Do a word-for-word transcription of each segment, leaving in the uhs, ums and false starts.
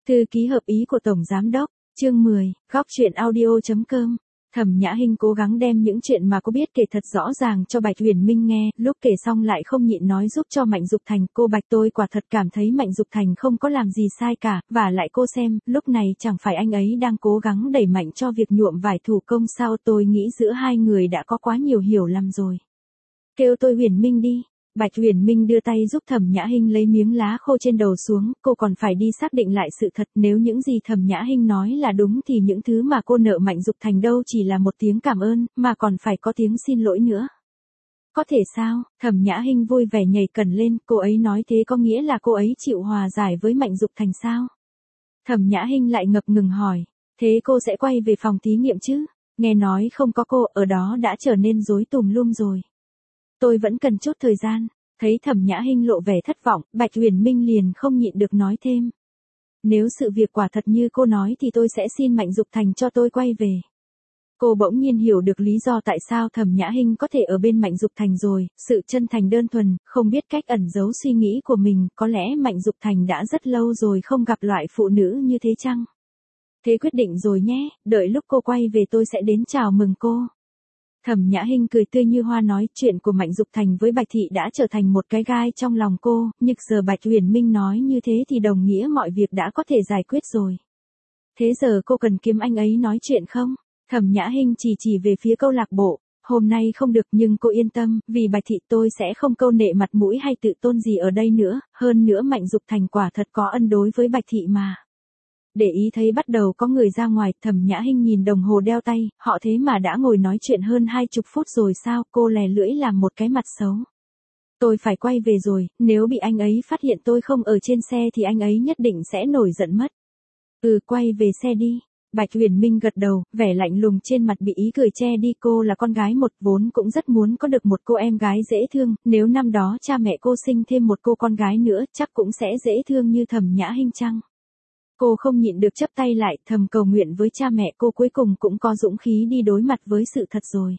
Thư ký hợp ý của Tổng Giám Đốc, chương mười, góc chuyện audio.com. Thẩm Nhã Hinh cố gắng đem những chuyện mà cô biết kể thật rõ ràng cho Bạch Huyền Minh nghe, lúc kể xong lại không nhịn nói giúp cho Mạnh Dục Thành. Cô Bạch tôi quả thật cảm thấy Mạnh Dục Thành không có làm gì sai cả, và lại cô xem, lúc này chẳng phải anh ấy đang cố gắng đẩy mạnh cho việc nhuộm vải thủ công sao? Tôi nghĩ giữa hai người đã có quá nhiều hiểu lầm rồi. Kêu tôi Huyền Minh đi. Bạch Huyền Minh đưa tay giúp Thẩm Nhã Hinh lấy miếng lá khô trên đầu xuống, cô còn phải đi xác định lại sự thật, nếu những gì Thẩm Nhã Hinh nói là đúng thì những thứ mà cô nợ Mạnh Dục Thành đâu chỉ là một tiếng cảm ơn, mà còn phải có tiếng xin lỗi nữa. Có thể sao? Thẩm Nhã Hinh vui vẻ nhảy cẩn lên, cô ấy nói thế có nghĩa là cô ấy chịu hòa giải với Mạnh Dục Thành sao? Thẩm Nhã Hinh lại ngập ngừng hỏi, thế cô sẽ quay về phòng thí nghiệm chứ? Nghe nói không có cô, ở đó đã trở nên rối tùm lum rồi. Tôi vẫn cần chút thời gian. Thấy Thẩm Nhã Hinh lộ vẻ thất vọng, Bạch Huyền Minh liền không nhịn được nói thêm. Nếu sự việc quả thật như cô nói thì tôi sẽ xin Mạnh Dục Thành cho tôi quay về. Cô bỗng nhiên hiểu được lý do tại sao Thẩm Nhã Hinh có thể ở bên Mạnh Dục Thành rồi, sự chân thành đơn thuần, không biết cách ẩn giấu suy nghĩ của mình, có lẽ Mạnh Dục Thành đã rất lâu rồi không gặp loại phụ nữ như thế chăng? Thế quyết định rồi nhé, đợi lúc cô quay về tôi sẽ đến chào mừng cô. Thẩm Nhã Hinh cười tươi như hoa nói chuyện của Mạnh Dục Thành với Bạch Thị đã trở thành một cái gai trong lòng cô, nhưng giờ Bạch Huyền Minh nói như thế thì đồng nghĩa mọi việc đã có thể giải quyết rồi. Thế giờ cô cần kiếm anh ấy nói chuyện không? Thẩm Nhã Hinh chỉ chỉ về phía câu lạc bộ, hôm nay không được nhưng cô yên tâm, vì Bạch Thị tôi sẽ không câu nệ mặt mũi hay tự tôn gì ở đây nữa, hơn nữa Mạnh Dục Thành quả thật có ân đối với Bạch Thị mà. Để ý thấy bắt đầu có người ra ngoài, Thẩm Nhã Hinh nhìn đồng hồ đeo tay, họ thế mà đã ngồi nói chuyện hơn hai chục phút rồi sao? Cô lè lưỡi làm một cái mặt xấu. Tôi phải quay về rồi, nếu bị anh ấy phát hiện tôi không ở trên xe thì anh ấy nhất định sẽ nổi giận mất. Ừ, quay về xe đi. Bạch Huyền Minh gật đầu, vẻ lạnh lùng trên mặt bị ý cười che đi. Cô là con gái một, vốn cũng rất muốn có được một cô em gái dễ thương, nếu năm đó cha mẹ cô sinh thêm một cô con gái nữa chắc cũng sẽ dễ thương như Thẩm Nhã Hinh chăng? Cô không nhịn được chắp tay lại, thầm cầu nguyện với cha mẹ cô cuối cùng cũng có dũng khí đi đối mặt với sự thật rồi.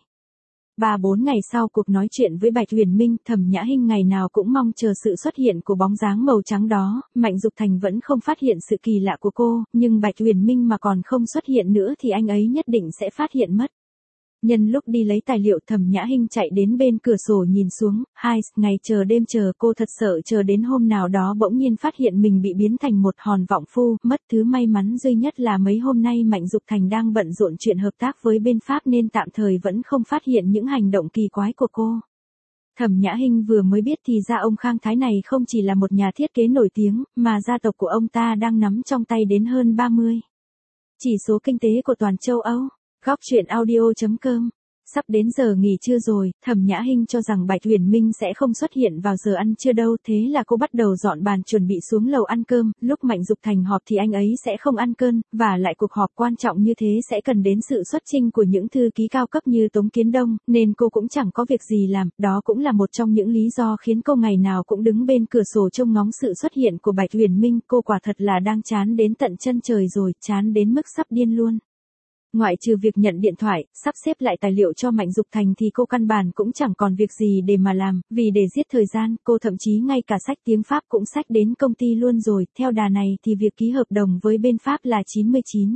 Ba bốn ngày sau cuộc nói chuyện với Bạch Huyền Minh, Thẩm Nhã Hinh ngày nào cũng mong chờ sự xuất hiện của bóng dáng màu trắng đó, Mạnh Dục Thành vẫn không phát hiện sự kỳ lạ của cô, nhưng Bạch Huyền Minh mà còn không xuất hiện nữa thì anh ấy nhất định sẽ phát hiện mất. Nhân lúc đi lấy tài liệu, Thẩm Nhã Hinh chạy đến bên cửa sổ nhìn xuống, hai, ngày chờ đêm chờ, cô thật sợ chờ đến hôm nào đó bỗng nhiên phát hiện mình bị biến thành một hòn vọng phu, mất thứ may mắn duy nhất là mấy hôm nay Mạnh Dục Thành đang bận rộn chuyện hợp tác với bên Pháp nên tạm thời vẫn không phát hiện những hành động kỳ quái của cô. Thẩm Nhã Hinh vừa mới biết thì ra ông Khang Thái này không chỉ là một nhà thiết kế nổi tiếng, mà gia tộc của ông ta đang nắm trong tay đến hơn ba mươi chỉ số kinh tế của toàn châu Âu. Góc chuyện audio.com. Sắp đến giờ nghỉ trưa rồi, Thẩm Nhã Hinh cho rằng Bạch Huyền Minh sẽ không xuất hiện vào giờ ăn trưa đâu, thế là cô bắt đầu dọn bàn chuẩn bị xuống lầu ăn cơm, lúc Mạnh Dục Thành họp thì anh ấy sẽ không ăn cơm, và lại cuộc họp quan trọng như thế sẽ cần đến sự xuất chinh của những thư ký cao cấp như Tống Kiến Đông, nên cô cũng chẳng có việc gì làm, đó cũng là một trong những lý do khiến cô ngày nào cũng đứng bên cửa sổ trông ngóng sự xuất hiện của Bạch Huyền Minh, cô quả thật là đang chán đến tận chân trời rồi, chán đến mức sắp điên luôn. Ngoại trừ việc nhận điện thoại, sắp xếp lại tài liệu cho Mạnh Dục Thành thì cô căn bản cũng chẳng còn việc gì để mà làm, vì để giết thời gian, cô thậm chí ngay cả sách tiếng Pháp cũng xách đến công ty luôn rồi, theo đà này thì việc ký hợp đồng với bên Pháp là chín mươi chín.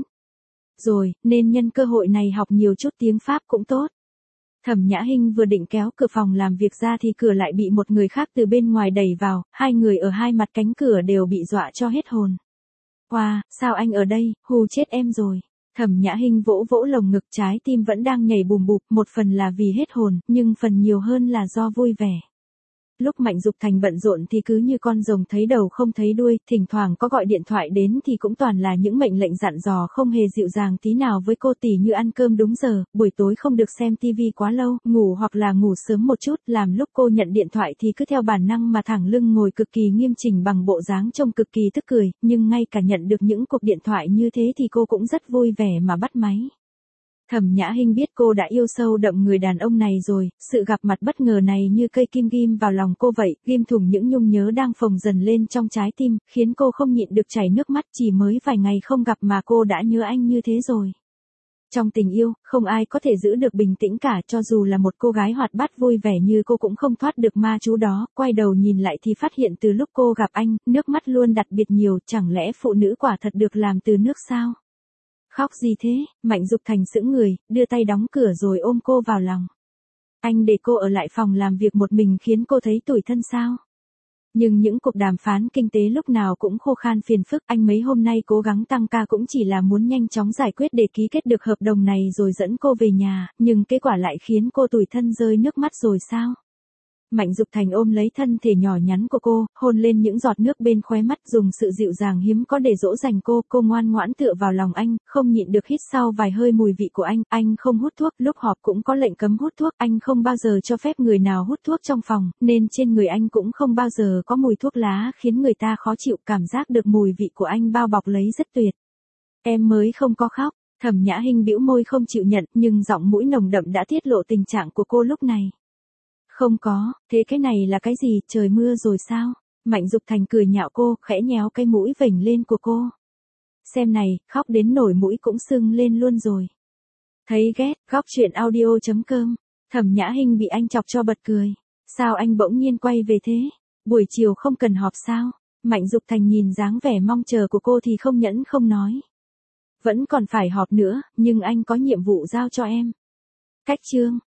Rồi, nên nhân cơ hội này học nhiều chút tiếng Pháp cũng tốt. Thẩm Nhã Hinh vừa định kéo cửa phòng làm việc ra thì cửa lại bị một người khác từ bên ngoài đẩy vào, hai người ở hai mặt cánh cửa đều bị dọa cho hết hồn. Wow, sao anh ở đây, hù chết em rồi. Thẩm Nhã Hinh vỗ vỗ lồng ngực, trái tim vẫn đang nhảy bùm bụp, một phần là vì hết hồn, nhưng phần nhiều hơn là do vui vẻ. Lúc Mạnh Dục Thành bận rộn thì cứ như con rồng thấy đầu không thấy đuôi, thỉnh thoảng có gọi điện thoại đến thì cũng toàn là những mệnh lệnh dặn dò không hề dịu dàng tí nào với cô, tỉ như ăn cơm đúng giờ, buổi tối không được xem tivi quá lâu, ngủ hoặc là ngủ sớm một chút, làm lúc cô nhận điện thoại thì cứ theo bản năng mà thẳng lưng ngồi cực kỳ nghiêm chỉnh bằng bộ dáng trông cực kỳ tức cười, nhưng ngay cả nhận được những cuộc điện thoại như thế thì cô cũng rất vui vẻ mà bắt máy. Thẩm Nhã Hinh biết cô đã yêu sâu đậm người đàn ông này rồi, sự gặp mặt bất ngờ này như cây kim ghim vào lòng cô vậy, ghim thủng những nhung nhớ đang phồng dần lên trong trái tim, khiến cô không nhịn được chảy nước mắt, chỉ mới vài ngày không gặp mà cô đã nhớ anh như thế rồi. Trong tình yêu, không ai có thể giữ được bình tĩnh cả, cho dù là một cô gái hoạt bát vui vẻ như cô cũng không thoát được ma chú đó. Quay đầu nhìn lại thì phát hiện từ lúc cô gặp anh, nước mắt luôn đặc biệt nhiều, chẳng lẽ phụ nữ quả thật được làm từ nước sao? Khóc gì thế? Mạnh Dục Thành sững người, đưa tay đóng cửa rồi ôm cô vào lòng. Anh để cô ở lại phòng làm việc một mình khiến cô thấy tủi thân sao? Nhưng những cuộc đàm phán kinh tế lúc nào cũng khô khan phiền phức, anh mấy hôm nay cố gắng tăng ca cũng chỉ là muốn nhanh chóng giải quyết để ký kết được hợp đồng này rồi dẫn cô về nhà, nhưng kết quả lại khiến cô tủi thân rơi nước mắt rồi sao? Mạnh Dục Thành ôm lấy thân thể nhỏ nhắn của cô, hôn lên những giọt nước bên khóe mắt, dùng sự dịu dàng hiếm có để dỗ dành cô. Cô ngoan ngoãn tựa vào lòng anh, không nhịn được hít sau vài hơi mùi vị của anh. Anh không hút thuốc, lúc họp cũng có lệnh cấm hút thuốc. Anh không bao giờ cho phép người nào hút thuốc trong phòng, nên trên người anh cũng không bao giờ có mùi thuốc lá khiến người ta khó chịu. Cảm giác được mùi vị của anh bao bọc lấy rất tuyệt. Em mới không có khóc. Thẩm Nhã Hinh bĩu môi không chịu nhận, nhưng giọng mũi nồng đậm đã tiết lộ tình trạng của cô lúc này. Không có, thế cái này là cái gì, trời mưa rồi sao? Mạnh Dục Thành cười nhạo cô, khẽ nhéo cái mũi vểnh lên của cô. Xem này, khóc đến nổi mũi cũng sưng lên luôn rồi. Thấy ghét, góc truyện audio chấm com. Thẩm Nhã Hinh bị anh chọc cho bật cười. Sao anh bỗng nhiên quay về thế? Buổi chiều không cần họp sao? Mạnh Dục Thành nhìn dáng vẻ mong chờ của cô thì không nhẫn không nói. Vẫn còn phải họp nữa, nhưng anh có nhiệm vụ giao cho em. Cách chương.